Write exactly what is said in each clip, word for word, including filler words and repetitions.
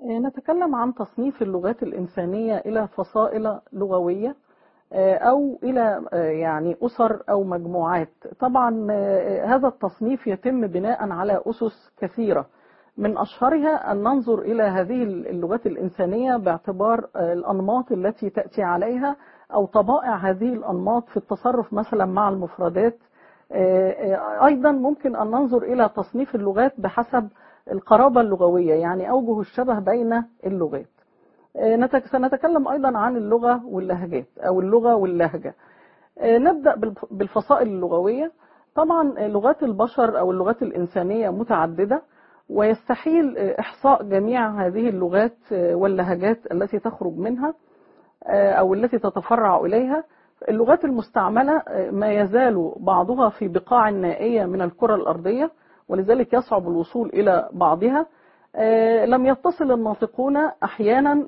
نتكلم عن تصنيف اللغات الإنسانية إلى فصائل لغوية أو إلى يعني أسر أو مجموعات. طبعا هذا التصنيف يتم بناء على أسس كثيرة، من أشهرها أن ننظر إلى هذه اللغات الإنسانية باعتبار الأنماط التي تأتي عليها أو طبائع هذه الأنماط في التصرف مثلا مع المفردات. أيضا ممكن أن ننظر إلى تصنيف اللغات بحسب القرابة اللغوية، يعني أوجه الشبه بين اللغات. سنتكلم أيضا عن اللغة واللهجات أو اللغة واللهجة. نبدأ بالفصائل اللغوية. طبعا لغات البشر أو اللغات الإنسانية متعددة، ويستحيل إحصاء جميع هذه اللغات واللهجات التي تخرج منها أو التي تتفرع إليها. اللغات المستعملة ما يزال بعضها في بقاع نائية من الكرة الأرضية، ولذلك يصعب الوصول إلى بعضها. لم يتصل الناطقون أحيانا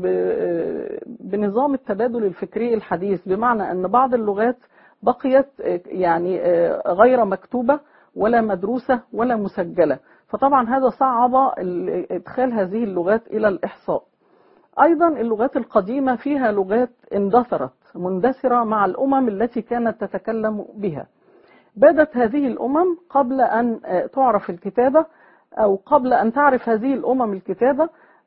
بنظام التبادل الفكري الحديث، بمعنى أن بعض اللغات بقيت يعني غير مكتوبة ولا مدروسة ولا مسجلة، فطبعا هذا صعب إدخال هذه اللغات إلى الإحصاء. أيضا اللغات القديمة فيها لغات اندثرت مندثرة مع الأمم التي كانت تتكلم بها. بدت هذه الأمم قبل أن تعرف الكتابة أو قبل أن تعرف هذه الأمم الكتابة،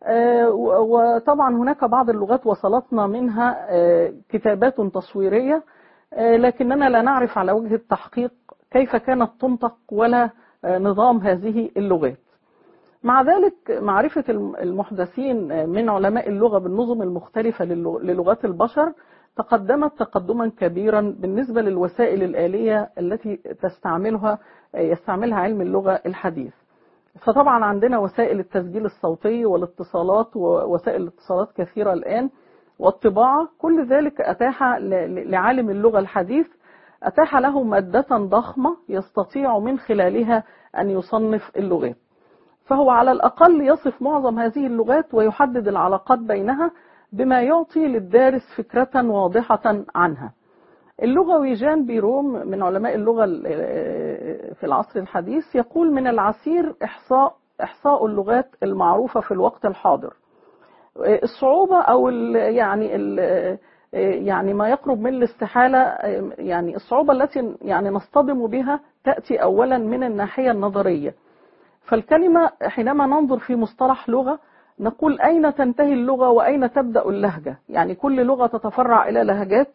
وطبعا هناك بعض اللغات وصلتنا منها كتابات تصويرية، لكننا لا نعرف على وجه التحقيق كيف كانت تنطق ولا نظام هذه اللغات. مع ذلك معرفة المحدثين من علماء اللغة بالنظم المختلفة للغات البشر تقدمت تقدما كبيرا بالنسبة للوسائل الآلية التي تستعملها يستعملها علم اللغة الحديث. فطبعا عندنا وسائل التسجيل الصوتي والاتصالات ووسائل الاتصالات كثيرة الآن والطباعة. كل ذلك أتاح لعالم اللغة الحديث أتاح له مادة ضخمة يستطيع من خلالها أن يصنف اللغات، فهو على الأقل يصف معظم هذه اللغات ويحدد العلاقات بينها بما يعطي للدارس فكرة واضحة عنها. اللغوي جان بيروم من علماء اللغة في العصر الحديث يقول: من العسير إحصاء إحصاء اللغات المعروفة في الوقت الحاضر. الصعوبة أو ال يعني ال يعني ما يقرب من الاستحالة، يعني الصعوبة التي يعني نصطدم بها تأتي أولا من الناحية النظرية. فالكلمة حينما ننظر في مصطلح لغة نقول أين تنتهي اللغة وأين تبدأ اللهجة، يعني كل لغة تتفرع إلى لهجات.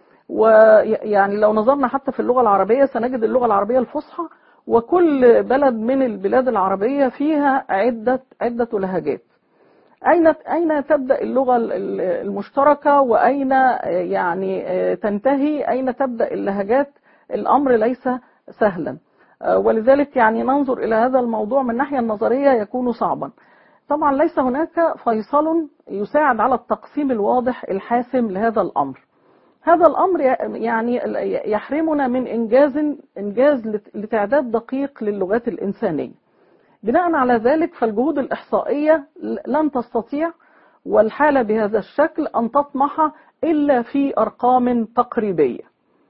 ويعني لو نظرنا حتى في اللغة العربية سنجد اللغة العربية الفصحى، وكل بلد من البلاد العربية فيها عدة عدة لهجات. أين أين تبدأ اللغة المشتركة وأين يعني تنتهي، أين تبدأ اللهجات؟ الأمر ليس سهلا، ولذلك يعني ننظر إلى هذا الموضوع من الناحية النظرية يكون صعبا. طبعا ليس هناك فيصل يساعد على التقسيم الواضح الحاسم لهذا الأمر. هذا الأمر يعني يحرمنا من إنجاز إنجاز لتعداد دقيق للغات الإنسانية. بناء على ذلك فالجهود الإحصائية لن تستطيع والحالة بهذا الشكل أن تطمح إلا في أرقام تقريبية.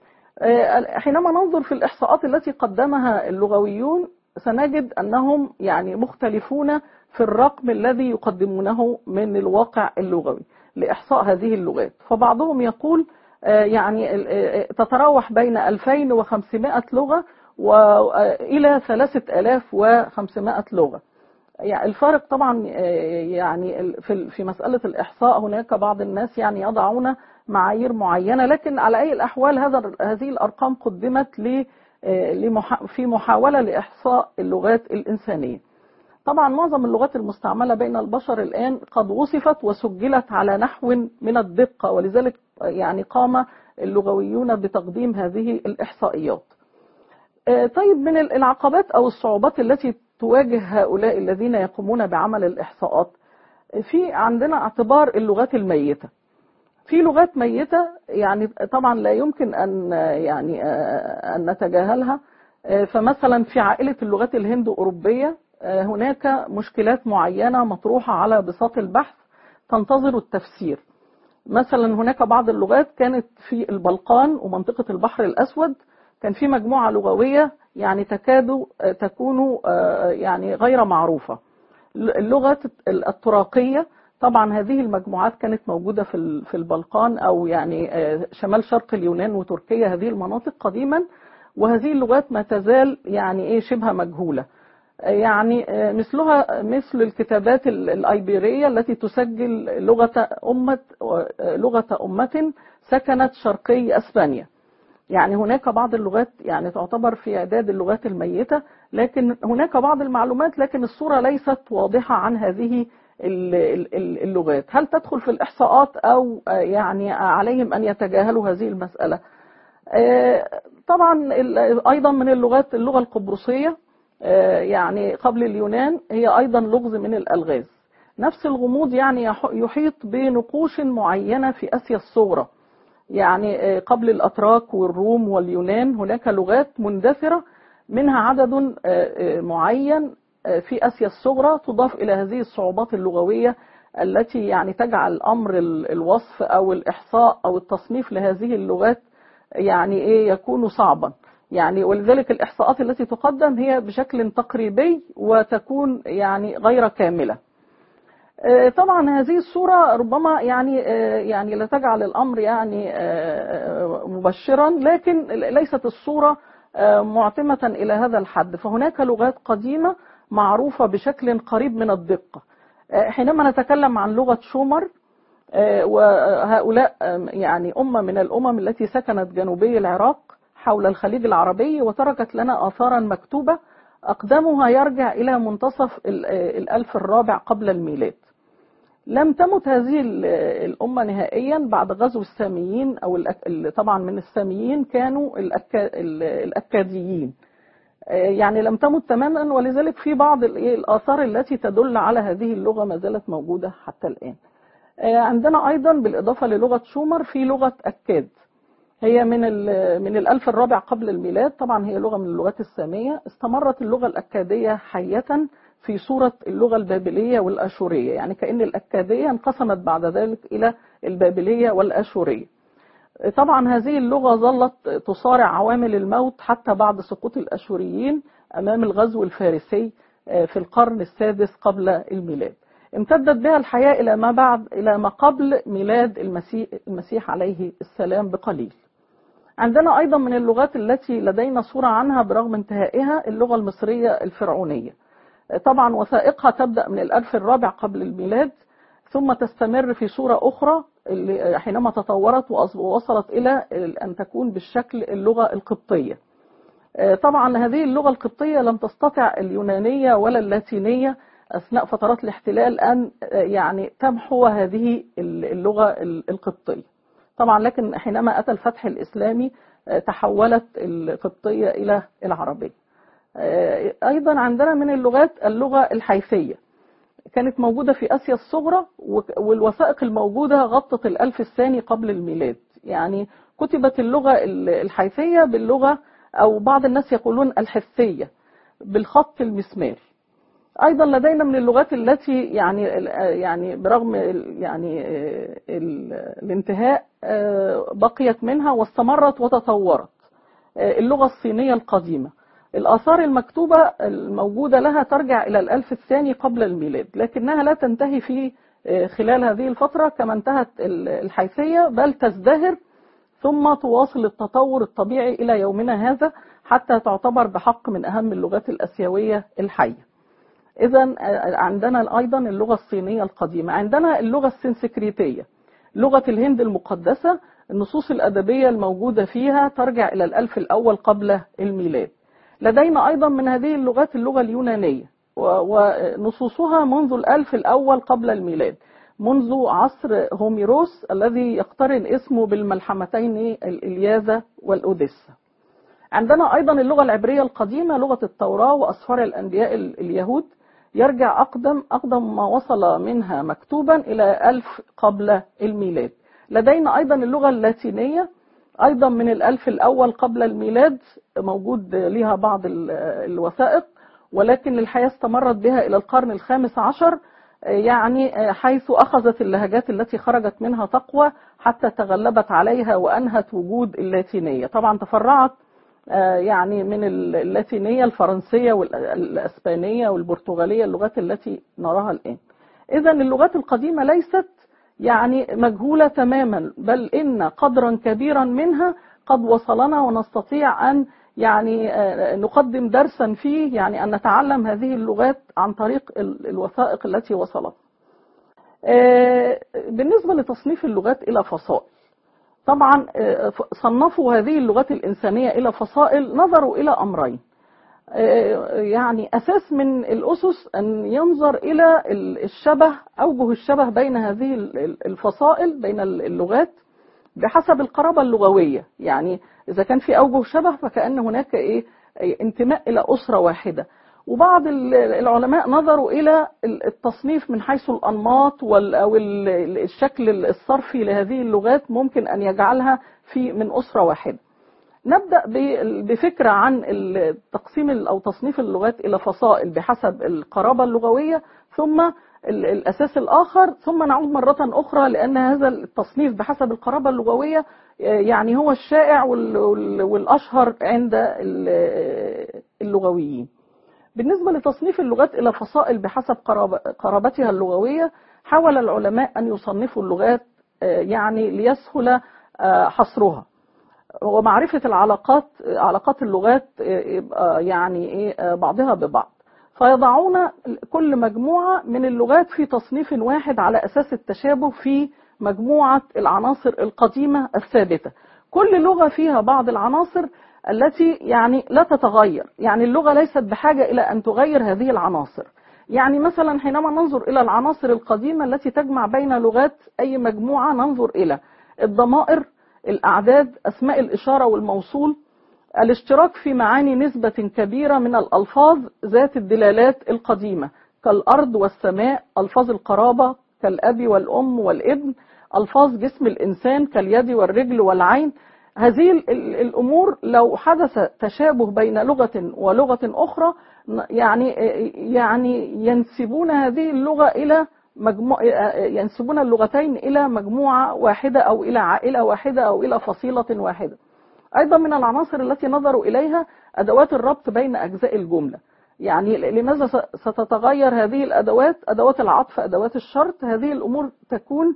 حينما ننظر في الإحصاءات التي قدمها اللغويون سنجد أنهم يعني مختلفون في الرقم الذي يقدمونه من الواقع اللغوي لإحصاء هذه اللغات. فبعضهم يقول يعني تتراوح بين ألفين وخمسمائة لغة وإلى ثلاثة آلاف وخمسمائة لغة. يعني الفارق طبعا يعني في مسألة الإحصاء هناك بعض الناس يعني يضعون معايير معينة، لكن على أي الأحوال هذا هذه الأرقام قدمت ل في محاولة لإحصاء اللغات الإنسانية. طبعا معظم اللغات المستعملة بين البشر الآن قد وصفت وسجلت على نحو من الدقة، ولذلك يعني قام اللغويون بتقديم هذه الإحصائيات. طيب، من العقبات أو الصعوبات التي تواجه هؤلاء الذين يقومون بعمل الإحصاءات، في عندنا اعتبار اللغات الميتة. في لغات ميتة يعني طبعا لا يمكن أن يعني أن نتجاهلها. فمثلا في عائلة اللغات الهند أوروبية هناك مشكلات معينة مطروحة على بساط البحث تنتظر التفسير. مثلا هناك بعض اللغات كانت في البلقان ومنطقة البحر الأسود، كان في مجموعة لغوية يعني تكاد تكون يعني غير معروفة، اللغة التراقية، طبعا هذه المجموعات كانت موجودة في في البلقان أو يعني شمال شرق اليونان وتركيا، هذه المناطق قديما، وهذه اللغات ما تزال يعني إيه شبه مجهولة. يعني مثلها مثل الكتابات الأيبيرية التي تسجل لغة أمة لغة أمة سكنت شرقي أسبانيا. يعني هناك بعض اللغات يعني تعتبر في إعداد اللغات الميتة، لكن هناك بعض المعلومات، لكن الصورة ليست واضحة عن هذه اللغات. هل تدخل في الإحصاءات أو يعني عليهم أن يتجاهلوا هذه المسألة؟ طبعا أيضا من اللغات اللغة القبرصية يعني قبل اليونان، هي أيضا لغز من الألغاز. نفس الغموض يعني يحيط بنقوش معينة في آسيا الصغرى، يعني قبل الأتراك والروم واليونان هناك لغات مندثرة منها عدد معين في آسيا الصغرى، تضاف إلى هذه الصعوبات اللغوية التي يعني تجعل أمر الوصف أو الإحصاء أو التصنيف لهذه اللغات يعني إيه يكون صعبا. يعني ولذلك الإحصاءات التي تقدم هي بشكل تقريبي وتكون يعني غير كاملة. طبعا هذه الصورة ربما يعني يعني لا تجعل الأمر يعني مبشرا، لكن ليست الصورة معتمة إلى هذا الحد، فهناك لغات قديمة معروفة بشكل قريب من الدقة. حينما نتكلم عن لغة شومر، وهؤلاء يعني أمة من الأمم التي سكنت جنوبي العراق حول الخليج العربي، وتركت لنا آثارا مكتوبة أقدمها يرجع إلى منتصف الألف الرابع قبل الميلاد. لم تمت هذه الأمة نهائيا بعد غزو الساميين، أو طبعا من الساميين كانوا الأكاديين، يعني لم تمت تماما، ولذلك في بعض الآثار التي تدل على هذه اللغة ما زالت موجودة حتى الآن. عندنا أيضا بالإضافة للغة شومر في لغة أكاد، هي من من الألف الرابع قبل الميلاد، طبعا هي لغة من اللغات السامية. استمرت اللغة الأكادية حية في صورة اللغة البابلية والأشورية، يعني كأن الأكادية انقسمت بعد ذلك إلى البابلية والأشورية. طبعا هذه اللغة ظلت تصارع عوامل الموت حتى بعد سقوط الأشوريين أمام الغزو الفارسي في القرن السادس قبل الميلاد. امتدت بها الحياة إلى ما بعد إلى ما قبل ميلاد المسيح, المسيح عليه السلام بقليل. عندنا أيضا من اللغات التي لدينا صورة عنها برغم انتهائها اللغة المصرية الفرعونية. طبعا وثائقها تبدأ من الألف الرابع قبل الميلاد، ثم تستمر في صورة أخرى حينما تطورت ووصلت إلى أن تكون بالشكل اللغة القبطية. طبعا هذه اللغة القبطية لم تستطع اليونانية ولا اللاتينية أثناء فترات الاحتلال أن يعني تمحو هذه اللغة القبطية. طبعا لكن حينما أتى الفتح الإسلامي تحولت القبطية إلى العربية. أيضا عندنا من اللغات اللغة الحيثية، كانت موجودة في آسيا الصغرى، والوثائق الموجودة غطت الألف الثاني قبل الميلاد. يعني كتبت اللغة الحيثية باللغة، أو بعض الناس يقولون الحثية، بالخط المسماري. أيضا لدينا من اللغات التي يعني يعني برغم يعني الانتهاء بقيت منها واستمرت وتطورت، اللغة الصينية القديمة. الآثار المكتوبة الموجودة لها ترجع إلى الألف الثاني قبل الميلاد، لكنها لا تنتهي في خلال هذه الفترة كما انتهت الحيثية، بل تزدهر ثم تواصل التطور الطبيعي إلى يومنا هذا حتى تعتبر بحق من أهم اللغات الآسيوية الحية. إذن عندنا أيضا اللغة الصينية القديمة. عندنا اللغة السنسكريتية، لغة الهند المقدسة، النصوص الأدبية الموجودة فيها ترجع إلى الألف الأول قبل الميلاد. لدينا أيضا من هذه اللغات اللغة اليونانية، ونصوصها منذ الألف الأول قبل الميلاد، منذ عصر هوميروس الذي يقترن اسمه بالملحمتين الإلياذة والأوديسا. عندنا أيضا اللغة العبرية القديمة، لغة التوراة وأسفار الأنبياء اليهود، يرجع أقدم أقدم ما وصل منها مكتوبا إلى ألف قبل الميلاد. لدينا أيضا اللغة اللاتينية أيضا من الألف الأول قبل الميلاد، موجود لها بعض الوثائق، ولكن الحياة استمرت بها إلى القرن الخامس عشر، يعني حيث أخذت اللهجات التي خرجت منها تقوى حتى تغلبت عليها وأنهت وجود اللاتينية. طبعا تفرعت يعني من اللاتينية، الفرنسية والأسبانية والبرتغالية، اللغات التي نراها الآن. إذا اللغات القديمة ليست يعني مجهولة تماما، بل إن قدرا كبيرا منها قد وصلنا، ونستطيع أن يعني نقدم درسا فيه، يعني أن نتعلم هذه اللغات عن طريق الوثائق التي وصلت. بالنسبة لتصنيف اللغات إلى فصائل، طبعا صنفوا هذه اللغات الإنسانية إلى فصائل، نظروا إلى أمرين. يعني أساس من الأسس أن ينظر إلى الشبه، أوجه الشبه بين هذه الفصائل، بين اللغات بحسب القرابة اللغوية. يعني إذا كان في أوجه شبه فكأن هناك إيه انتماء إلى أسرة واحدة. وبعض العلماء نظروا إلى التصنيف من حيث الأنماط أو الشكل الصرفي لهذه اللغات، ممكن أن يجعلها في من أسرة واحدة. نبدأ بفكرة عن التقسيم أو تصنيف اللغات إلى فصائل بحسب القرابة اللغوية، ثم الأساس الآخر، ثم نعود مرة أخرى، لأن هذا التصنيف بحسب القرابة اللغوية يعني هو الشائع والأشهر عند اللغويين. بالنسبة لتصنيف اللغات إلى فصائل بحسب قرابتها اللغوية، حاول العلماء أن يصنفوا اللغات يعني ليسهل حصرها ومعرفة العلاقات علاقات اللغات يعني إيه بعضها ببعض، فيضعون كل مجموعة من اللغات في تصنيف واحد على أساس التشابه في مجموعة العناصر القديمة الثابتة. كل لغة فيها بعض العناصر التي يعني لا تتغير، يعني اللغة ليست بحاجة إلى أن تغير هذه العناصر. يعني مثلا حينما ننظر إلى العناصر القديمة التي تجمع بين لغات أي مجموعة، ننظر إلى الضمائر، الأعداد، أسماء الإشارة والموصول، الاشتراك في معاني نسبة كبيرة من الألفاظ ذات الدلالات القديمة كالأرض والسماء، ألفاظ القرابة كالأب والأم والابن، ألفاظ جسم الإنسان كاليد والرجل والعين. هذه الأمور لو حدث تشابه بين لغة ولغة أخرى، يعني يعني ينسبون هذه اللغة إلى مجموع ينسبون اللغتين إلى مجموعة واحدة أو إلى عائلة واحدة أو إلى فصيلة واحدة. أيضا من العناصر التي نظروا إليها أدوات الربط بين أجزاء الجملة. يعني لماذا ستتغير هذه الأدوات؟ أدوات العطف، أدوات الشرط، هذه الأمور تكون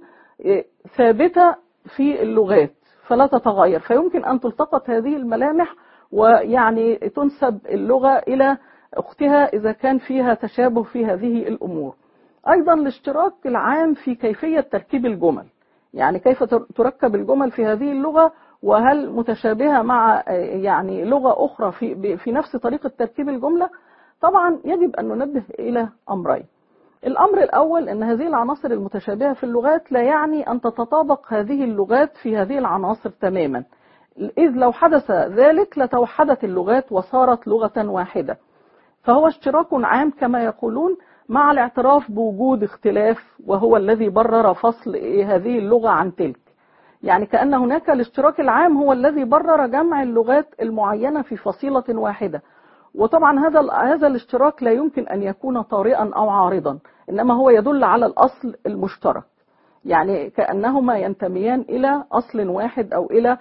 ثابتة في اللغات فلا تتغير، فيمكن أن تلتقط هذه الملامح ويعني تنسب اللغة إلى أختها إذا كان فيها تشابه في هذه الأمور. أيضا الاشتراك العام في كيفية تركيب الجمل، يعني كيف تركب الجمل في هذه اللغة، وهل متشابهة مع يعني لغة أخرى في في نفس طريقة تركيب الجملة. طبعا يجب أن ننبه إلى أمرين. الأمر الأول أن هذه العناصر المتشابهة في اللغات لا يعني أن تتطابق هذه اللغات في هذه العناصر تماما، إذ لو حدث ذلك لتوحدت اللغات وصارت لغة واحدة. فهو اشتراك عام كما يقولون، مع الاعتراف بوجود اختلاف، وهو الذي برر فصل هذه اللغة عن تلك. يعني كأن هناك الاشتراك العام هو الذي برر جمع اللغات المعينة في فصيلة واحدة. وطبعا هذا هذا الاشتراك لا يمكن أن يكون طارئا أو عارضا، إنما هو يدل على الأصل المشترك، يعني كأنهما ينتميان إلى أصل واحد أو إلى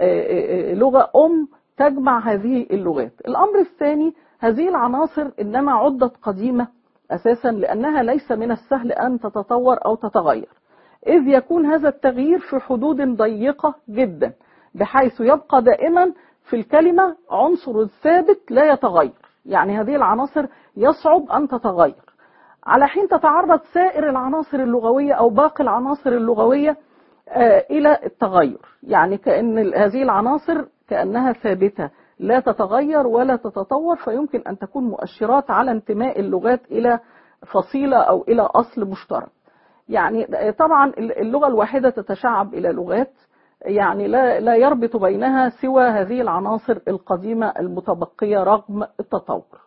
لغة أم تجمع هذه اللغات. الأمر الثاني، هذه العناصر إنما عدت قديمة أساسا لأنها ليس من السهل أن تتطور أو تتغير، إذ يكون هذا التغيير في حدود ضيقة جدا، بحيث يبقى دائما في الكلمة عنصر ثابت لا يتغير. يعني هذه العناصر يصعب أن تتغير، على حين تتعرض سائر العناصر اللغوية أو باقي العناصر اللغوية إلى التغير. يعني كأن هذه العناصر كأنها ثابتة لا تتغير ولا تتطور، فيمكن أن تكون مؤشرات على انتماء اللغات إلى فصيلة أو إلى أصل مشترك. يعني طبعا اللغة الواحدة تتشعب إلى لغات، يعني لا لا يربط بينها سوى هذه العناصر القديمة المتبقية رغم التطور.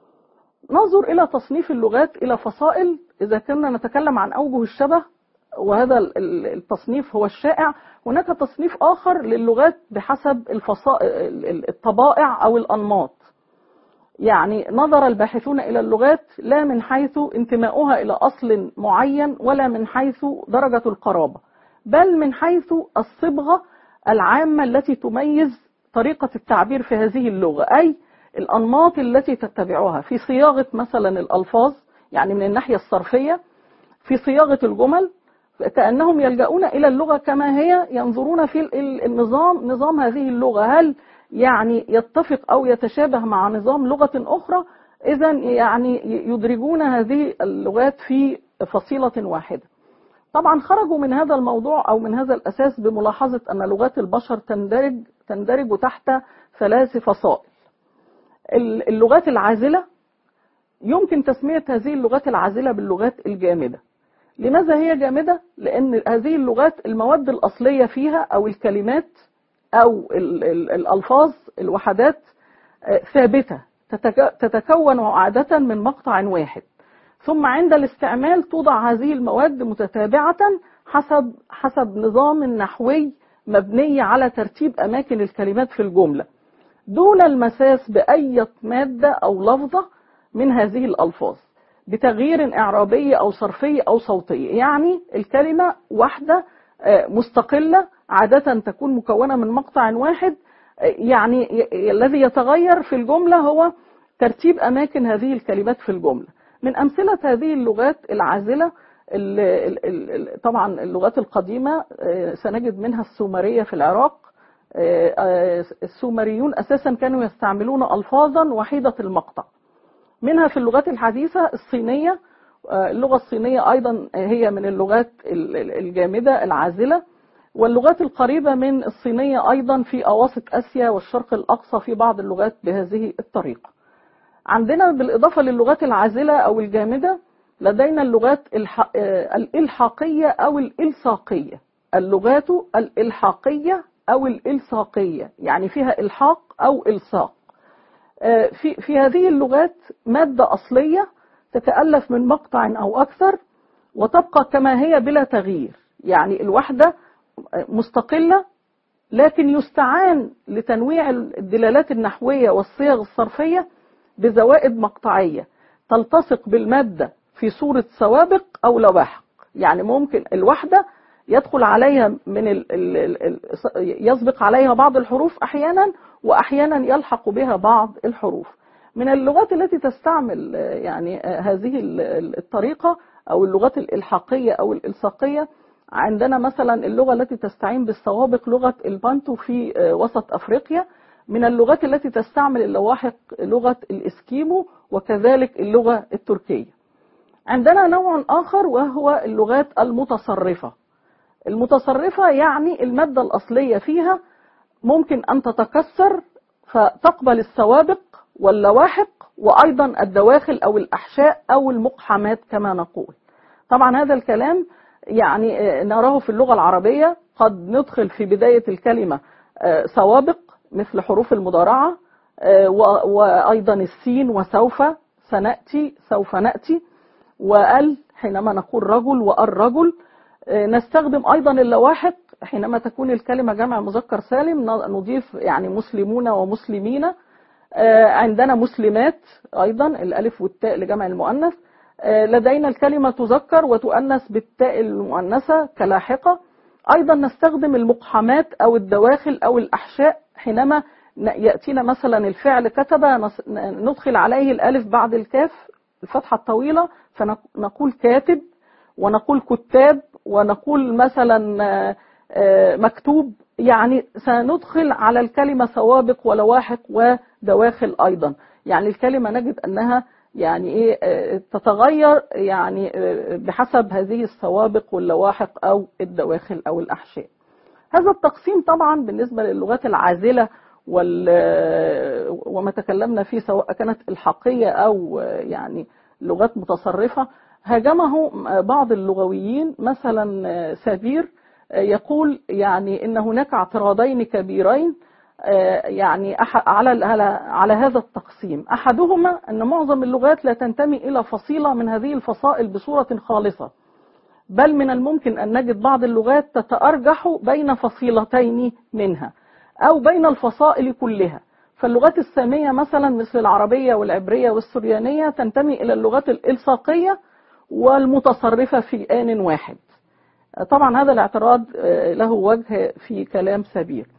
ننظر إلى تصنيف اللغات إلى فصائل. إذا كنا نتكلم عن أوجه الشبه، وهذا التصنيف هو الشائع، هناك تصنيف آخر للغات بحسب الطبائع أو الأنماط. يعني نظر الباحثون إلى اللغات لا من حيث انتماؤها إلى أصل معين ولا من حيث درجة القرابة، بل من حيث الصبغة العامة التي تميز طريقة التعبير في هذه اللغة، أي الأنماط التي تتبعها في صياغة مثلا الألفاظ، يعني من الناحية الصرفية في صياغة الجمل، كأنهم يلجؤون إلى اللغة كما هي، ينظرون في النظام نظام هذه اللغة هل يعني يتفق أو يتشابه مع نظام لغة أخرى، إذا يعني يدرجون هذه اللغات في فصيلة واحدة. طبعا خرجوا من هذا الموضوع أو من هذا الأساس بملاحظة أن لغات البشر تندرج تندرج تحت ثلاث فصائل. اللغات العازلة، يمكن تسمية هذه اللغات العازلة باللغات الجامدة. لماذا هي جامدة؟ لأن هذه اللغات المواد الأصلية فيها أو الكلمات أو الألفاظ الوحدات ثابتة، تتكون عادة من مقطع واحد، ثم عند الاستعمال توضع هذه المواد متتابعة حسب حسب نظام نحوي مبني على ترتيب أماكن الكلمات في الجملة دون المساس بأي مادة أو لفظة من هذه الألفاظ بتغيير إعرابي أو صرفي أو صوتي. يعني الكلمة واحدة مستقلة عادة تكون مكونة من مقطع واحد، يعني الذي يتغير في الجملة هو ترتيب أماكن هذه الكلمات في الجملة. من أمثلة هذه اللغات العازلة طبعا اللغات القديمة سنجد منها السومرية في العراق. السومريون أساسا كانوا يستعملون ألفاظا وحيدة المقطع. منها في اللغات الحديثة الصينية، اللغة الصينية أيضا هي من اللغات الجامدة العازلة، واللغات القريبة من الصينية أيضا في أواسط آسيا والشرق الأقصى في بعض اللغات بهذه الطريقة. عندنا بالإضافة للغات العازلة أو الجامدة لدينا اللغات الإلحاقية أو الإلصاقية. اللغات الإلحاقية أو الإلصاقية يعني فيها إلحاق أو إلصاق. في في هذه اللغات مادة أصلية تتألف من مقطع أو أكثر وتبقى كما هي بلا تغيير، يعني الوحدة مستقلة لكن يستعان لتنويع الدلالات النحوية والصيغ الصرفية بزوائد مقطعية تلتصق بالمادة في صورة سوابق أو لواحق. يعني ممكن الوحدة يدخل عليها من ال ال ال يسبق عليها بعض الحروف أحيانا، وأحيانا يلحق بها بعض الحروف. من اللغات التي تستعمل يعني هذه الطريقة أو اللغات الإلحاقية أو الإلصاقية، عندنا مثلا اللغة التي تستعين بالسوابق لغة البانتو في وسط أفريقيا. من اللغات التي تستعمل اللواحق لغة الإسكيمو، وكذلك اللغة التركية. عندنا نوع آخر وهو اللغات المتصرفة. المتصرفة يعني المادة الأصلية فيها ممكن أن تتكسر فتقبل السوابق واللواحق وأيضا الدواخل أو الأحشاء أو المقحمات كما نقول. طبعا هذا الكلام يعني نراه في اللغة العربية، قد ندخل في بداية الكلمة سوابق مثل حروف المضارعة وأيضا السين وسوف سنأتي سوف نأتي، وال حينما نقول رجل والرجل. نستخدم أيضا اللواحق حينما تكون الكلمة جمع مذكر سالم، نضيف يعني مسلمون ومسلمين. عندنا مسلمات أيضا الألف والتاء لجمع المؤنث. لدينا الكلمة تذكر وتؤنث بالتاء المؤنثة كلاحقة. أيضا نستخدم المقحمات أو الدواخل أو الأحشاء حينما يأتينا مثلا الفعل كتب ندخل عليه الألف بعد الكاف الفتحة الطويلة فنقول كاتب، ونقول كتاب، ونقول مثلا مكتوب. يعني سندخل على الكلمة سوابق ولواحق ودواخل أيضا. يعني الكلمة نجد أنها يعني إيه تتغير يعني بحسب هذه السوابق واللواحق أو الدواخل أو الأحشاء. هذا التقسيم طبعا بالنسبة للغات العازلة وما تكلمنا فيه سواء كانت الحاقية أو يعني لغات متصرفة، هاجمه بعض اللغويين. مثلا سابير يقول يعني إن هناك اعتراضين كبيرين يعني على على هذا التقسيم. أحدهما أن معظم اللغات لا تنتمي إلى فصيلة من هذه الفصائل بصورة خالصة، بل من الممكن أن نجد بعض اللغات تتأرجح بين فصيلتين منها أو بين الفصائل كلها. فاللغات السامية مثلا مثل العربية والعبرية والسريانية تنتمي إلى اللغات الإلصاقية والمتصرفة في آن واحد. طبعا هذا الاعتراض له وجه في كلام سابير،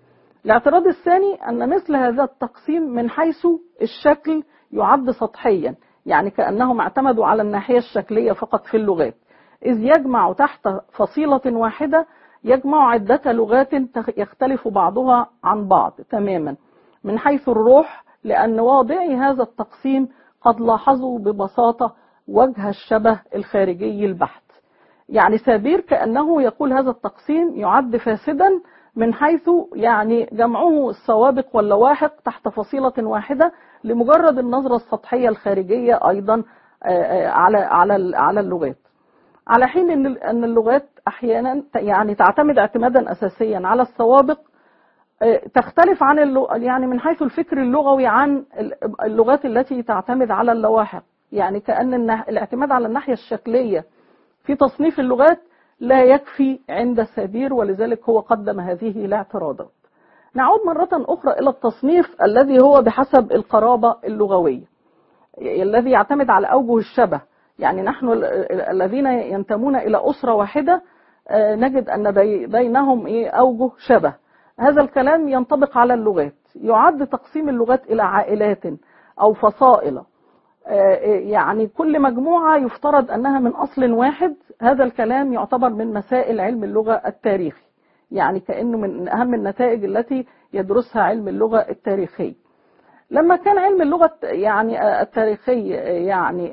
الاعتراض الثاني أن مثل هذا التقسيم من حيث الشكل يعد سطحيا، يعني كأنهم اعتمدوا على الناحية الشكلية فقط في اللغات، إذ يجمع تحت فصيلة واحدة يجمع عدة لغات يختلف بعضها عن بعض تماما من حيث الروح، لأن واضعي هذا التقسيم قد لاحظوا ببساطة وجه الشبه الخارجي البحت. يعني سابير كأنه يقول هذا التقسيم يعد فاسدا من حيث يعني جمعه السوابق واللواحق تحت فصيلة واحدة لمجرد النظرة السطحية الخارجية أيضا على على على اللغات، على حين أن اللغات أحيانا يعني تعتمد اعتمادا أساسيا على السوابق تختلف عن اللغة يعني من حيث الفكر اللغوي عن اللغات التي تعتمد على اللواحق. يعني كأن الاعتماد على الناحية الشكلية في تصنيف اللغات لا يكفي عند سابير، ولذلك هو قدم هذه الاعتراضات. نعود مرة أخرى إلى التصنيف الذي هو بحسب القرابة اللغوية الذي يعتمد على أوجه الشبه. يعني نحن الذين ينتمون إلى أسرة واحدة نجد أن بينهم أوجه شبه. هذا الكلام ينطبق على اللغات. يعد تقسيم اللغات إلى عائلات أو فصائل، يعني كل مجموعة يفترض أنها من أصل واحد. هذا الكلام يعتبر من مسائل علم اللغة التاريخي، يعني كأنه من أهم النتائج التي يدرسها علم اللغة التاريخي. لما كان علم اللغة يعني التاريخي يعني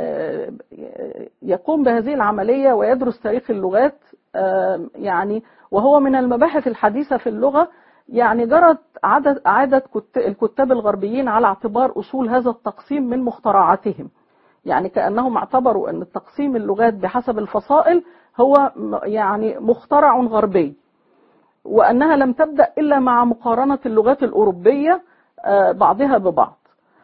يقوم بهذه العملية ويدرس تاريخ اللغات، يعني وهو من المباحث الحديثة في اللغة، يعني جرت عدد عادة الكتاب الغربيين على اعتبار أصول هذا التقسيم من مخترعاتهم. يعني كأنهم اعتبروا أن التقسيم اللغات بحسب الفصائل هو يعني مخترع غربي، وأنها لم تبدأ إلا مع مقارنة اللغات الأوروبية بعضها ببعض.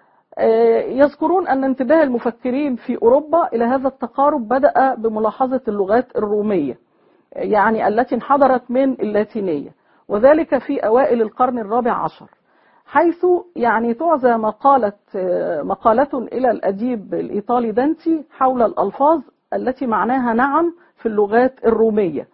يذكرون أن انتباه المفكرين في أوروبا إلى هذا التقارب بدأ بملاحظة اللغات الرومية، يعني التي انحدرت من اللاتينية، وذلك في أوائل القرن الرابع عشر، حيث يعني تعزى مقالة مقالة إلى الأديب الإيطالي دانتي حول الألفاظ التي معناها نعم في اللغات الرومية،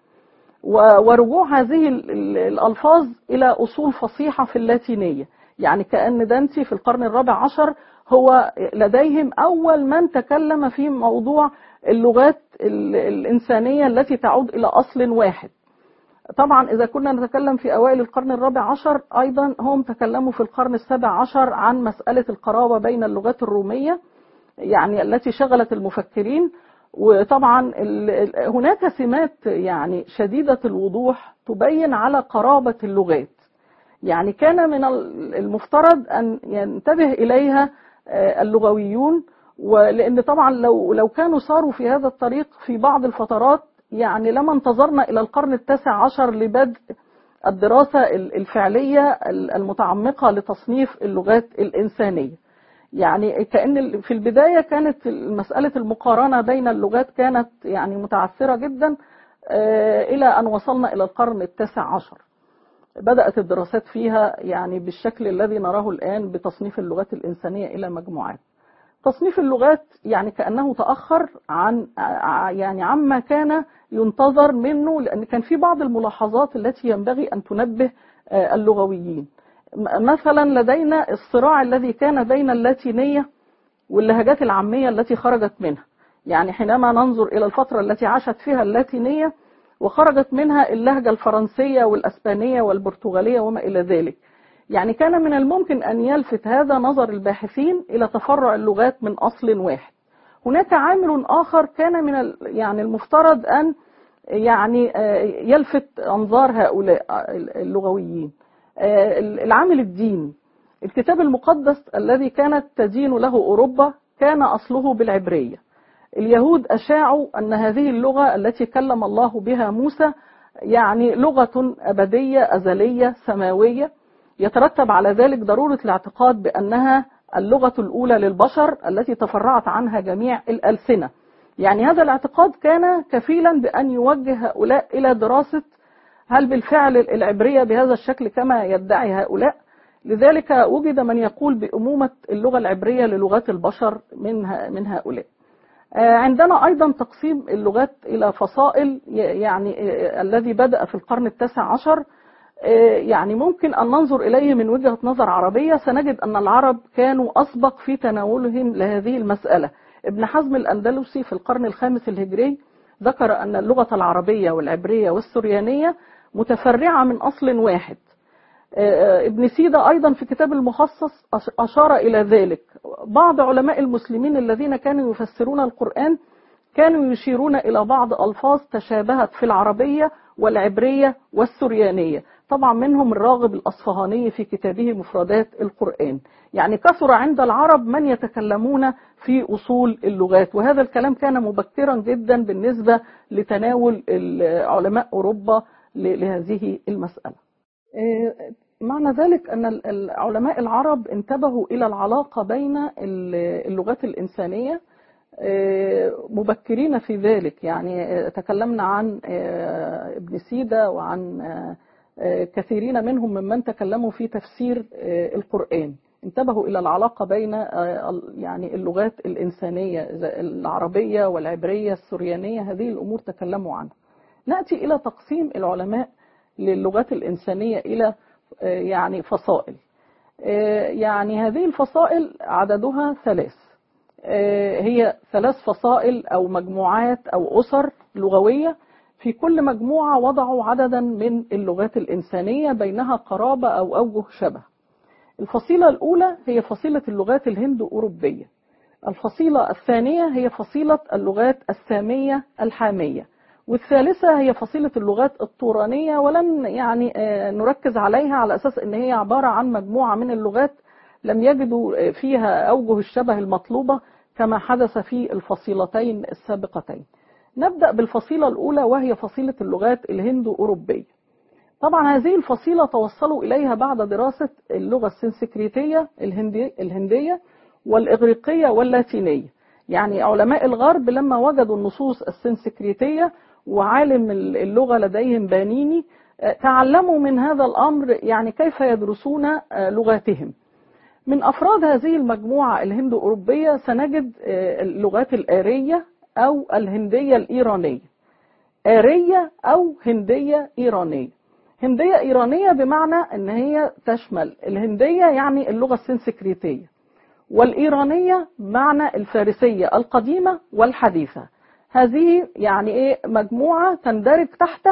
ورجوع هذه الألفاظ إلى أصول فصيحة في اللاتينية. يعني كأن دانتي في القرن الرابع عشر هو لديهم أول من تكلم في موضوع اللغات الإنسانية التي تعود إلى أصل واحد. طبعا إذا كنا نتكلم في أوائل القرن الرابع عشر، أيضا هم تكلموا في القرن السابع عشر عن مسألة القرابة بين اللغات الرومية يعني التي شغلت المفكرين. وطبعا هناك سمات يعني شديدة الوضوح تبين على قرابة اللغات، يعني كان من المفترض أن ينتبه إليها اللغويون، ولأن طبعا لو لو كانوا صاروا في هذا الطريق في بعض الفترات يعني لما انتظرنا إلى القرن التاسع عشر لبدء الدراسة الفعلية المتعمقة لتصنيف اللغات الإنسانية. يعني كأن في البداية كانت مسألة المقارنة بين اللغات كانت يعني متعثرة جدا، إلى أن وصلنا إلى القرن التاسع عشر بدأت الدراسات فيها يعني بالشكل الذي نراه الآن بتصنيف اللغات الإنسانية إلى مجموعات. تصنيف اللغات يعني كأنه تأخر عن يعني عما كان ينتظر منه، لأن كان في بعض الملاحظات التي ينبغي أن تنبه اللغويين. مثلا لدينا الصراع الذي كان بين اللاتينية واللهجات العامية التي خرجت منها. يعني حينما ننظر إلى الفترة التي عاشت فيها اللاتينية وخرجت منها اللهجة الفرنسية والأسبانية والبرتغالية وما إلى ذلك، يعني كان من الممكن أن يلفت هذا نظر الباحثين إلى تفرع اللغات من أصل واحد. هناك عامل آخر كان من يعني المفترض أن يعني يلفت أنظار هؤلاء اللغويين، العامل الديني. الكتاب المقدس الذي كانت تدين له أوروبا كان أصله بالعبرية. اليهود أشاعوا أن هذه اللغة التي كلم الله بها موسى يعني لغة أبدية أزلية سماوية، يترتب على ذلك ضرورة الاعتقاد بأنها اللغة الأولى للبشر التي تفرعت عنها جميع الألسنة. يعني هذا الاعتقاد كان كفيلا بأن يوجه هؤلاء إلى دراسة هل بالفعل العبرية بهذا الشكل كما يدعي هؤلاء. لذلك وجد من يقول بأمومة اللغة العبرية للغات البشر من من هؤلاء. عندنا أيضا تقسيم اللغات إلى فصائل، يعني الذي بدأ في القرن التاسع عشر يعني ممكن أن ننظر إليه من وجهة نظر عربية، سنجد أن العرب كانوا أسبق في تناولهم لهذه المسألة. ابن حزم الأندلسي في القرن الخامس الهجري ذكر أن اللغة العربية والعبرية والسريانية متفرعة من أصل واحد. ابن سيدة أيضا في كتاب المخصص أشار إلى ذلك. بعض علماء المسلمين الذين كانوا يفسرون القرآن كانوا يشيرون إلى بعض ألفاظ تشابهت في العربية والعبرية والسريانية، طبعا منهم الراغب الأصفهاني في كتابه مفردات القرآن. يعني كثر عند العرب من يتكلمون في أصول اللغات، وهذا الكلام كان مبكرا جدا بالنسبة لتناول علماء أوروبا لهذه المسألة. معنى ذلك أن العلماء العرب انتبهوا إلى العلاقة بين اللغات الإنسانية مبكرين في ذلك. يعني تكلمنا عن ابن سيدة وعن كثيرين منهم ممن تكلموا في تفسير القرآن، انتبهوا إلى العلاقة بين يعني اللغات الإنسانية العربية والعبرية السريانية، هذه الأمور تكلموا عنها. نأتي إلى تقسيم العلماء للغات الإنسانية إلى يعني فصائل. يعني هذه الفصائل عددها ثلاث، هي ثلاث فصائل أو مجموعات أو أسر لغوية. في كل مجموعة وضعوا عددا من اللغات الإنسانية بينها قرابة أو أوجه شبه. الفصيلة الأولى هي فصيلة اللغات الهند-أوروبية. الفصيلة الثانية هي فصيلة اللغات السامية الحامية. والثالثة هي فصيلة اللغات الطورانية، ولن يعني نركز عليها على أساس أن هي عبارة عن مجموعة من اللغات لم يجدوا فيها أوجه الشبه المطلوبة كما حدث في الفصيلتين السابقتين. نبدأ بالفصيلة الأولى وهي فصيلة اللغات الهند-أوروبية. طبعا هذه الفصيلة توصلوا إليها بعد دراسة اللغة السنسكريتية الهندي الهندية والإغريقية واللاتينية. يعني علماء الغرب لما وجدوا النصوص السنسكريتية وعالم اللغة لديهم بانيني تعلموا من هذا الأمر يعني كيف يدرسون لغاتهم. من أفراد هذه المجموعة الهند-أوروبية سنجد اللغات الآرية أو الهندية الإيرانية. آرية أو هندية إيرانية. هندية إيرانية بمعنى أن هي تشمل الهندية يعني اللغة السنسكريتية، والإيرانية بمعنى الفارسية القديمة والحديثة. هذه يعني إيه مجموعة تندرج تحت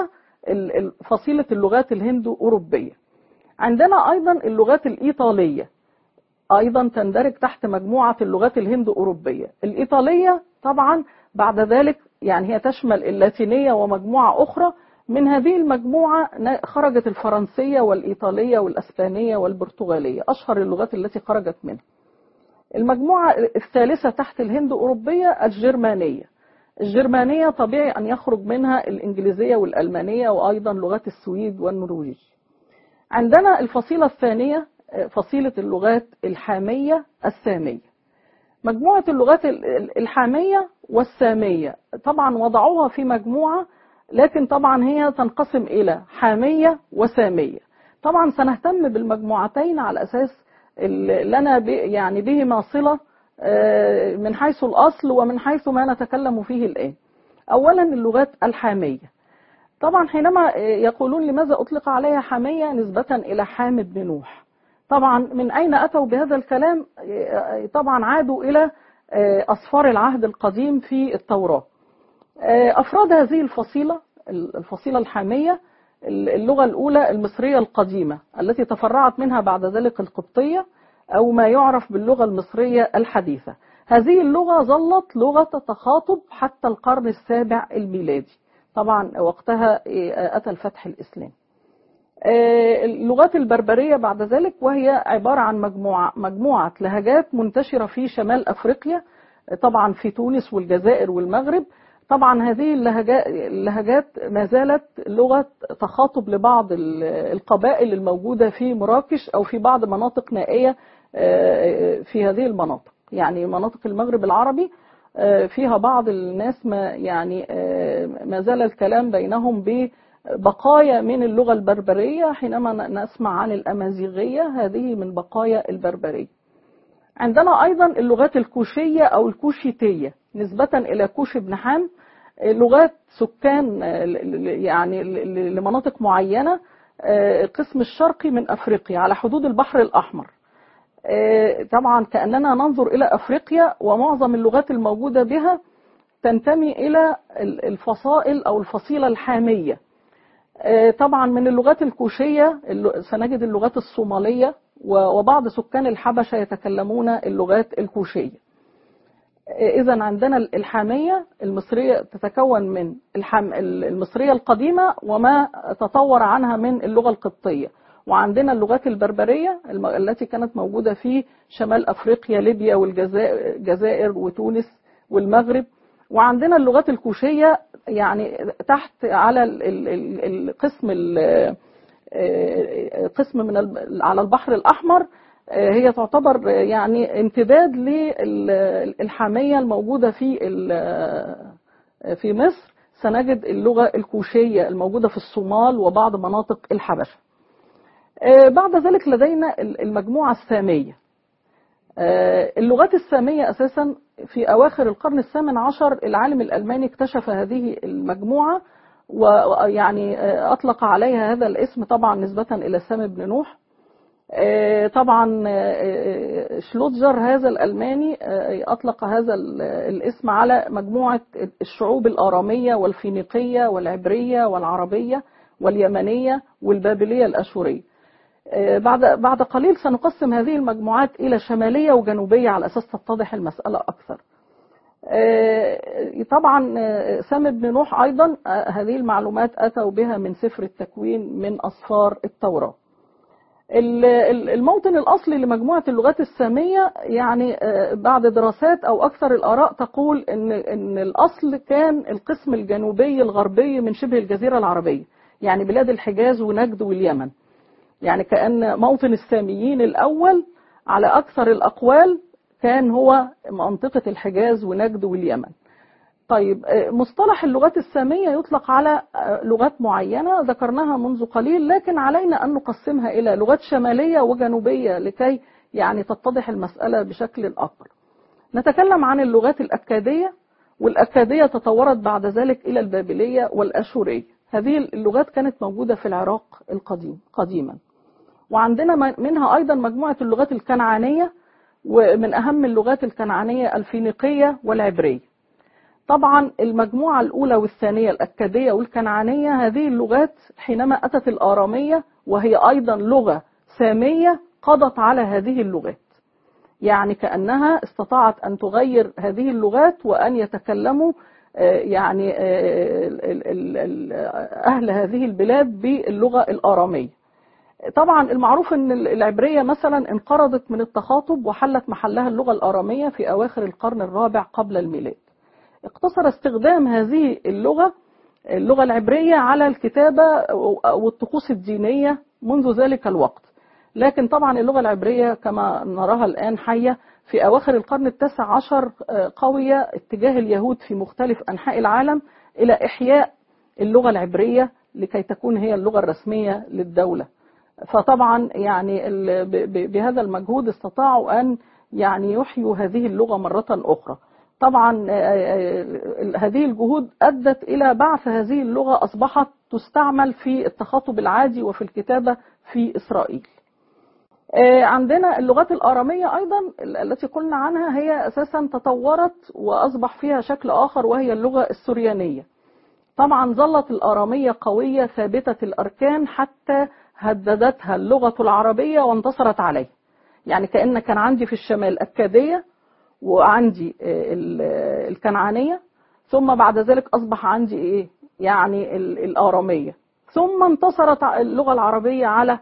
فصيلة اللغات الهند-أوروبية. عندنا أيضا اللغات الإيطالية، أيضا تندرج تحت مجموعة اللغات الهند-أوروبية. الإيطالية طبعا بعد ذلك يعني هي تشمل اللاتينية ومجموعة أخرى. من هذه المجموعة خرجت الفرنسية والإيطالية والأسبانية والبرتغالية، أشهر اللغات التي خرجت منها. المجموعة الثالثة تحت الهند-أوروبية الجرمانية. الجرمانية طبيعي أن يخرج منها الإنجليزية والألمانية وأيضا لغات السويد والنرويج. عندنا الفصيلة الثانية فصيلة اللغات الحامية السامية. مجموعة اللغات الحامية والسامية طبعا وضعوها في مجموعة، لكن طبعا هي تنقسم إلى حامية وسامية. طبعا سنهتم بالمجموعتين على أساس لنا يعني بهما صلة من حيث الأصل ومن حيث ما نتكلم فيه الآن. أولا اللغات الحامية. طبعا حينما يقولون لماذا أطلق عليها حامية نسبة إلى حام بن نوح، طبعا من أين أتوا بهذا الكلام؟ طبعا عادوا إلى أسفار العهد القديم في التوراة. أفراد هذه الفصيلة الفصيلة الحامية اللغة الأولى المصرية القديمة التي تفرعت منها بعد ذلك القبطية أو ما يعرف باللغة المصرية الحديثة. هذه اللغة ظلت لغة تخاطب حتى القرن السابع الميلادي، طبعا وقتها أتى الفتح الإسلامي. اللغات البربرية بعد ذلك وهي عبارة عن مجموعة, مجموعة لهجات منتشرة في شمال أفريقيا، طبعا في تونس والجزائر والمغرب. طبعا هذه اللهجات ما زالت لغة تخاطب لبعض القبائل الموجودة في مراكش أو في بعض مناطق نائية في هذه المناطق. يعني مناطق المغرب العربي فيها بعض الناس ما يعني ما زال الكلام بينهم ببقايا من اللغة البربرية. حينما نسمع عن الأمازيغية هذه من بقايا البربرية. عندنا أيضا اللغات الكوشية أو الكوشيتية نسبة إلى كوش بن حام، لغات سكان يعني لمناطق معينة القسم الشرقي من أفريقيا على حدود البحر الأحمر. طبعا كأننا ننظر إلى أفريقيا، ومعظم اللغات الموجودة بها تنتمي إلى الفصائل أو الفصيلة الحامية. طبعا من اللغات الكوشية سنجد اللغات الصومالية، وبعض سكان الحبشة يتكلمون اللغات الكوشية. إذا عندنا الحامية المصرية تتكون من المصرية القديمة وما تطور عنها من اللغة القبطية، وعندنا اللغات البربرية التي كانت موجودة في شمال أفريقيا، ليبيا والجزائر وتونس والمغرب، وعندنا اللغات الكوشية يعني تحت على القسم قسم من على البحر الأحمر. هي تعتبر يعني امتداد للحامية الموجودة في في مصر. سنجد اللغة الكوشية الموجودة في الصومال وبعض مناطق الحبشة. بعد ذلك لدينا المجموعة السامية. اللغات السامية أساسا في أواخر القرن الثامن عشر العالم الألماني اكتشف هذه المجموعة، ويعني أطلق عليها هذا الاسم طبعا نسبة إلى سام بن نوح. طبعا شلوتزر هذا الألماني أطلق هذا الاسم على مجموعة الشعوب الآرامية والفينيقية والعبرية والعربية واليمنية والبابلية الأشورية. بعد بعد قليل سنقسم هذه المجموعات إلى شمالية وجنوبية على أساس تتضح المسألة أكثر. طبعا سام بن نوح أيضا هذه المعلومات أتوا بها من سفر التكوين من أسفار التوراة. الموطن الأصلي لمجموعة اللغات السامية يعني بعد دراسات أو أكثر الآراء تقول إن إن الأصل كان القسم الجنوبي الغربي من شبه الجزيرة العربية، يعني بلاد الحجاز ونجد واليمن. يعني كأن موطن الساميين الأول على أكثر الأقوال كان هو منطقة الحجاز ونجد واليمن. طيب مصطلح اللغات السامية يطلق على لغات معينة ذكرناها منذ قليل، لكن علينا أن نقسمها إلى لغات شمالية وجنوبية لكي يعني تتضح المسألة بشكل أكبر. نتكلم عن اللغات الأكادية، والأكادية تطورت بعد ذلك إلى البابلية والأشورية. هذه اللغات كانت موجودة في العراق القديم قديما. وعندنا منها أيضا مجموعة اللغات الكنعانية، ومن أهم اللغات الكنعانية الفينيقية والعبرية. طبعا المجموعة الأولى والثانية الأكادية والكنعانية هذه اللغات حينما أتت الآرامية وهي أيضا لغة سامية قضت على هذه اللغات، يعني كأنها استطاعت أن تغير هذه اللغات وأن يتكلموا يعني أهل هذه البلاد باللغة الآرامية. طبعا المعروف أن العبرية مثلا انقرضت من التخاطب وحلت محلها اللغة الآرامية في أواخر القرن الرابع قبل الميلاد. اقتصر استخدام هذه اللغة اللغة العبرية على الكتابة والطقوس الدينية منذ ذلك الوقت، لكن طبعا اللغة العبرية كما نراها الآن حية. في أواخر القرن التاسع عشر قوية اتجاه اليهود في مختلف أنحاء العالم إلى إحياء اللغة العبرية لكي تكون هي اللغة الرسمية للدولة. فطبعا يعني بهذا المجهود استطاعوا أن يعني يحيوا هذه اللغة مرة أخرى. طبعا هذه الجهود أدت إلى بعث هذه اللغة أصبحت تستعمل في التخاطب العادي وفي الكتابة في إسرائيل. عندنا اللغات الآرامية أيضا التي قلنا عنها هي أساسا تطورت وأصبح فيها شكل آخر، وهي اللغة السريانية. طبعا ظلت الآرامية قوية ثابتة الأركان حتى هددتها اللغة العربية وانتصرت عليها. يعني كأن كان عندي في الشمال أكادية وعندي الكنعانية، ثم بعد ذلك أصبح عندي إيه يعني الآرامية، ثم انتصرت اللغة العربية على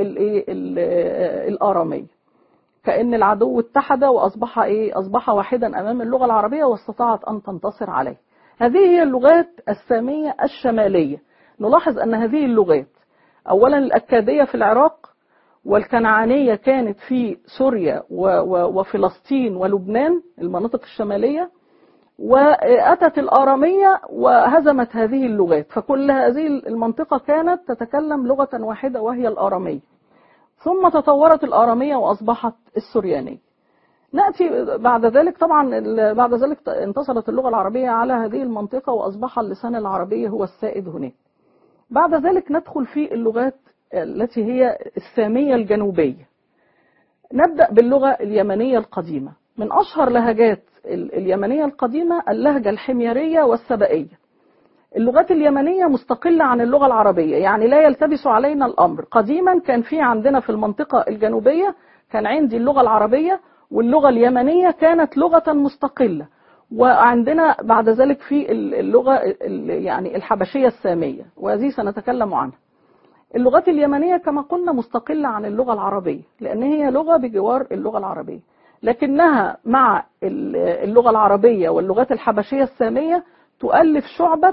الآرامية. كأن العدو اتحد وأصبح إيه أصبح واحدا أمام اللغة العربية واستطاعت أن تنتصر عليه. هذه هي اللغات السامية الشمالية. نلاحظ أن هذه اللغات أولا الأكادية في العراق، والكنعانية كانت في سوريا وفلسطين ولبنان المناطق الشمالية، وأتت الآرامية وهزمت هذه اللغات، فكل هذه المنطقة كانت تتكلم لغة واحدة وهي الآرامية. ثم تطورت الآرامية وأصبحت السريانية. نأتي بعد ذلك طبعا بعد ذلك انتصرت اللغة العربية على هذه المنطقة وأصبح اللسان العربي هو السائد هناك. بعد ذلك ندخل في اللغات التي هي السامية الجنوبية. نبدأ باللغة اليمنية القديمة. من أشهر لهجات اليمنية القديمة اللهجة الحميرية والسبائية. اللغات اليمنية مستقلة عن اللغة العربية، يعني لا يلتبس علينا الأمر. قديما كان في عندنا في المنطقة الجنوبية كان عندي اللغة العربية واللغة اليمنية كانت لغة مستقلة، وعندنا بعد ذلك في اللغة يعني الحبشية السامية، وهذه سنتكلم عنها. اللغات اليمنية كما قلنا مستقلة عن اللغة العربية لأن هي لغة بجوار اللغة العربية، لكنها مع اللغة العربية واللغات الحبشية السامية تؤلف شعبة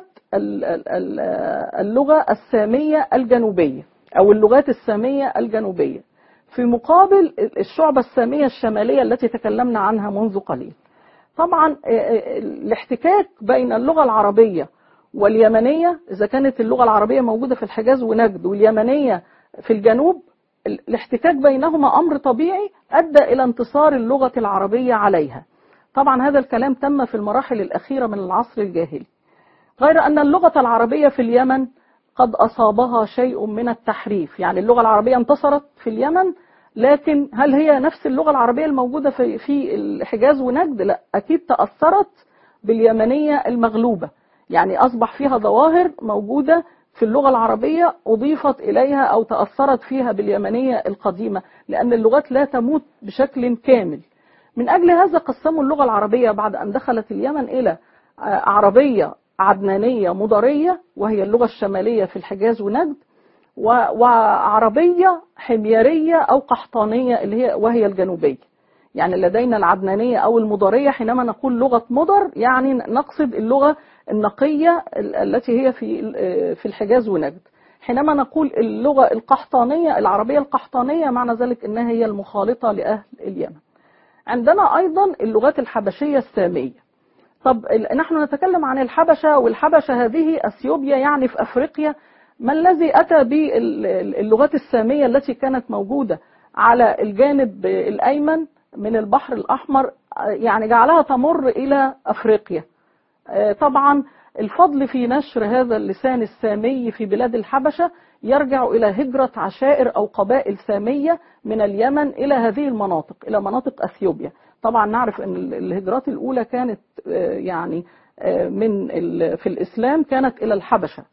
اللغة السامية الجنوبية أو اللغات السامية الجنوبية، في مقابل الشعبة السامية الشمالية التي تكلمنا عنها منذ قليل. طبعا الاحتكاك بين اللغة العربية واليمنية، إذا كانت اللغة العربية موجودة في الحجاز ونجد واليمنية في الجنوب، الاحتكاك بينهما أمر طبيعي أدى إلى انتصار اللغة العربية عليها. طبعا هذا الكلام تم في المراحل الأخيرة من العصر الجاهلي، غير أن اللغة العربية في اليمن قد أصابها شيء من التحريف. يعني اللغة العربية انتصرت في اليمن، لكن هل هي نفس اللغة العربية الموجودة في في الحجاز ونجد؟ لا، أكيد تأثرت باليمنية المغلوبة، يعني أصبح فيها ظواهر موجودة في اللغة العربية أضيفت إليها أو تأثرت فيها باليمنية القديمة، لأن اللغات لا تموت بشكل كامل. من أجل هذا قسموا اللغة العربية بعد أن دخلت اليمن إلى عربية عدنانية مضرية وهي اللغة الشمالية في الحجاز ونجد، وعربية حميرية أو قحطانية اللي هي وهي الجنوبية. يعني لدينا العدنانية أو المضرية، حينما نقول لغة مضر يعني نقصد اللغة النقية التي هي في في الحجاز ونجد. حينما نقول اللغة القحطانية العربية القحطانية معنى ذلك أنها هي المخالطة لأهل اليمن. عندنا أيضا اللغات الحبشية السامية. طب نحن نتكلم عن الحبشة، والحبشة هذه أثيوبيا يعني في أفريقيا. ما الذي أتى باللغات السامية التي كانت موجودة على الجانب الأيمن من البحر الأحمر، يعني جعلها تمر إلى أفريقيا؟ طبعا الفضل في نشر هذا اللسان السامي في بلاد الحبشة يرجع إلى هجرة عشائر أو قبائل سامية من اليمن إلى هذه المناطق، إلى مناطق أثيوبيا. طبعا نعرف أن الهجرات الأولى كانت يعني من في الإسلام كانت إلى الحبشة،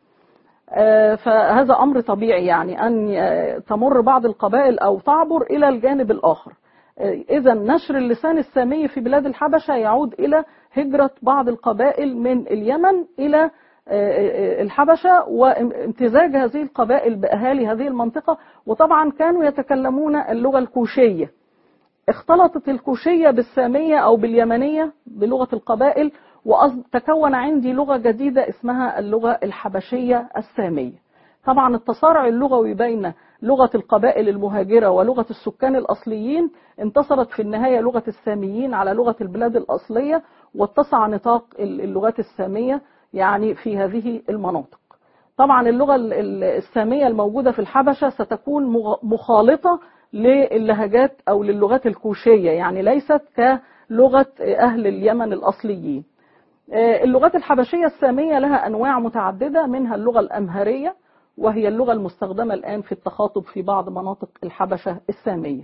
فهذا أمر طبيعي يعني أن تمر بعض القبائل أو تعبر إلى الجانب الآخر. إذا نشر اللسان السامي في بلاد الحبشة يعود إلى هجرة بعض القبائل من اليمن إلى الحبشة وامتزاج هذه القبائل بأهالي هذه المنطقة. وطبعا كانوا يتكلمون اللغة الكوشية، اختلطت الكوشية بالسامية أو باليمنية بلغة القبائل، وتكون عندي لغة جديدة اسمها اللغة الحبشية السامية. طبعا التصارع اللغوي بين لغة القبائل المهاجرة ولغة السكان الأصليين انتصرت في النهاية لغة الساميين على لغة البلاد الأصلية، واتسع نطاق اللغات السامية يعني في هذه المناطق. طبعا اللغة السامية الموجودة في الحبشة ستكون مخالطة للهجات أو للغات الكوشية، يعني ليست كلغة أهل اليمن الأصليين. اللغات الحبشية السامية لها أنواع متعددة، منها اللغة الأمهرية وهي اللغة المستخدمة الآن في التخاطب في بعض مناطق الحبشة السامية.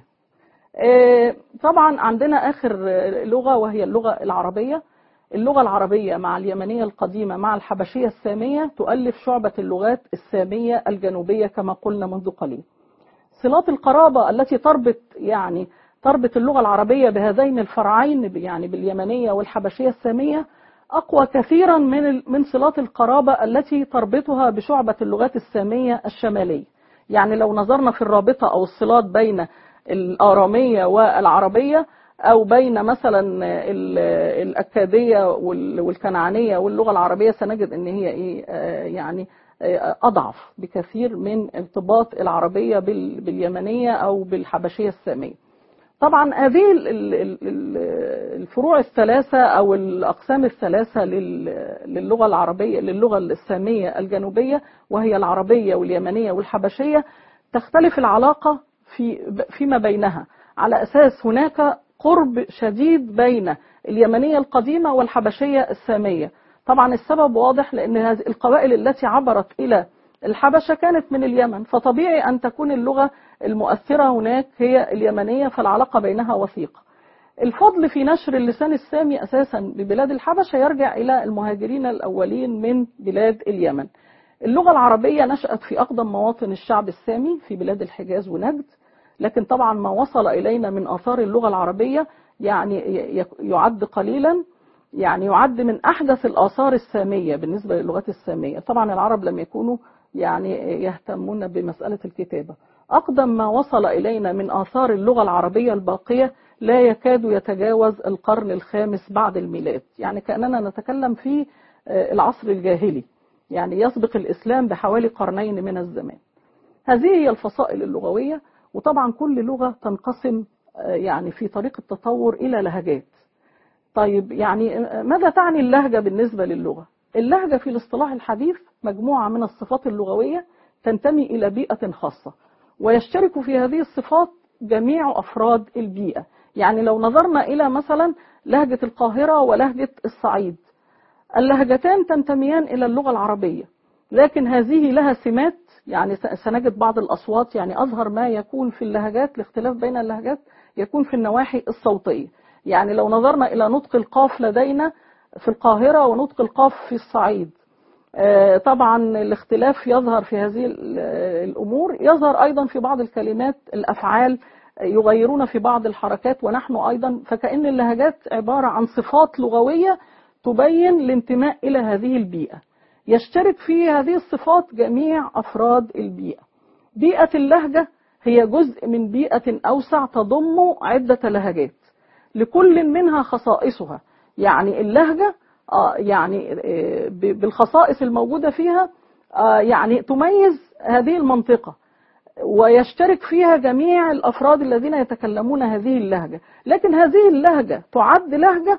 طبعا عندنا آخر لغة وهي اللغة العربية. اللغة العربية مع اليمنية القديمة مع الحبشية السامية تؤلف شعبة اللغات السامية الجنوبية كما قلنا منذ قليل. صلات القرابة التي تربط يعني تربط اللغة العربية بهذين الفرعين يعني باليمنية والحبشية السامية أقوى كثيرا من من صلات القرابة التي تربطها بشعبة اللغات السامية الشمالية. يعني لو نظرنا في الرابطة أو الصلات بين الآرامية والعربية، أو بين مثلا الأكادية والكنعانية واللغة العربية، سنجد أن هي إيه يعني أضعف بكثير من ارتباط العربية باليمنية أو بالحبشية السامية. طبعا هذه الفروع الثلاثة أو الأقسام الثلاثة للغة العربية للغة السامية الجنوبية، وهي العربية واليمنية والحبشية، تختلف العلاقة في فيما بينها على أساس هناك قرب شديد بين اليمنية القديمة والحبشية السامية. طبعا السبب واضح، لأن هذه القبائل التي عبرت إلى الحبشة كانت من اليمن، فطبيعي أن تكون اللغة المؤثرة هناك هي اليمنية، فالعلاقة بينها وثيقة. الفضل في نشر اللسان السامي أساسا ببلاد الحبشة يرجع إلى المهاجرين الأولين من بلاد اليمن. اللغة العربية نشأت في أقدم مواطن الشعب السامي في بلاد الحجاز ونجد، لكن طبعا ما وصل إلينا من آثار اللغة العربية يعني يعد قليلا، يعني يعد من أحدث الآثار السامية بالنسبة للغات السامية. طبعا العرب لم يكونوا يعني يهتمون بمسألة الكتابة. أقدم ما وصل إلينا من آثار اللغة العربية الباقية لا يكاد يتجاوز القرن الخامس بعد الميلاد، يعني كأننا نتكلم في العصر الجاهلي، يعني يسبق الإسلام بحوالي قرنين من الزمان. هذه هي الفصائل اللغوية. وطبعا كل لغة تنقسم يعني في طريق التطور إلى لهجات. طيب يعني ماذا تعني اللهجة بالنسبة للغة؟ اللهجة في الاصطلاح الحديث مجموعة من الصفات اللغوية تنتمي إلى بيئة خاصة، ويشترك في هذه الصفات جميع أفراد البيئة. يعني لو نظرنا إلى مثلا لهجة القاهرة ولهجة الصعيد، اللهجتان تنتميان إلى اللغة العربية، لكن هذه لها سمات، يعني سنجد بعض الأصوات، يعني أظهر ما يكون في اللهجات، الاختلاف بين اللهجات يكون في النواحي الصوتية. يعني لو نظرنا إلى نطق القاف لدينا في القاهرة ونطق القاف في الصعيد، طبعا الاختلاف يظهر في هذه الأمور. يظهر أيضا في بعض الكلمات الأفعال، يغيرون في بعض الحركات ونحن أيضا، فكأن اللهجات عبارة عن صفات لغوية تبين الانتماء إلى هذه البيئة. يشترك في هذه الصفات جميع أفراد البيئة. بيئة اللهجة هي جزء من بيئة أوسع تضم عدة لهجات، لكل منها خصائصها. يعني اللهجة يعني بالخصائص الموجودة فيها يعني تميز هذه المنطقة، ويشترك فيها جميع الأفراد الذين يتكلمون هذه اللهجة. لكن هذه اللهجة تعد لهجة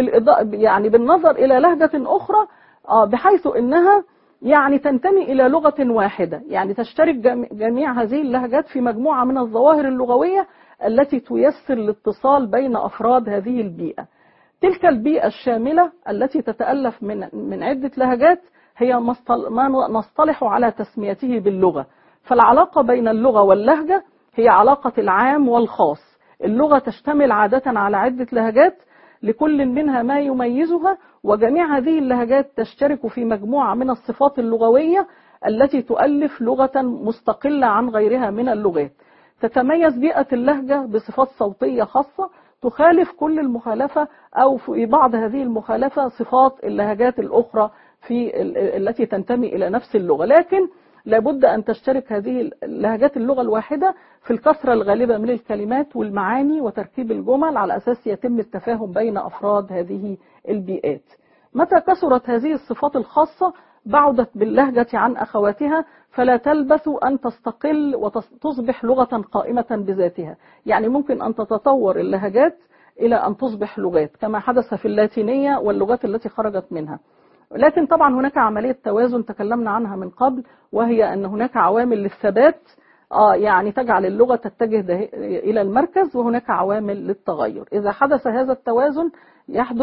يعني بالنظر إلى لهجة أخرى، بحيث أنها يعني تنتمي إلى لغة واحدة، يعني تشترك جميع هذه اللهجات في مجموعة من الظواهر اللغوية التي تيسر الاتصال بين أفراد هذه البيئة. تلك البيئة الشاملة التي تتألف من من عدة لهجات هي ما نصطلح على تسميته باللغة. فالعلاقة بين اللغة واللهجة هي علاقة العام والخاص. اللغة تشتمل عادة على عدة لهجات، لكل منها ما يميزها، وجميع هذه اللهجات تشترك في مجموعة من الصفات اللغوية التي تؤلف لغة مستقلة عن غيرها من اللغات. تتميز بيئة اللهجة بصفات صوتية خاصة تخالف كل المخالفة، أو في بعض هذه المخالفة صفات اللهجات الأخرى في التي تنتمي إلى نفس اللغة. لكن لابد أن تشترك هذه اللهجات اللغة الواحدة في الكثرة الغالبة من الكلمات والمعاني وتركيب الجمل، على أساس يتم التفاهم بين أفراد هذه البيئات. متى كثرت هذه الصفات الخاصة بعدت باللهجة عن أخواتها، فلا تلبث أن تستقل وتصبح لغة قائمة بذاتها. يعني ممكن أن تتطور اللهجات إلى أن تصبح لغات، كما حدث في اللاتينية واللغات التي خرجت منها. لكن طبعا هناك عملية توازن تكلمنا عنها من قبل، وهي أن هناك عوامل للثبات، آه يعني تجعل اللغة تتجه إلى المركز، وهناك عوامل للتغير. إذا حدث هذا التوازن يحدث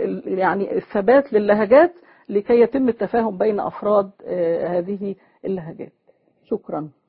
يعني الثبات للهجات لكي يتم التفاهم بين أفراد هذه اللهجات. شكرا.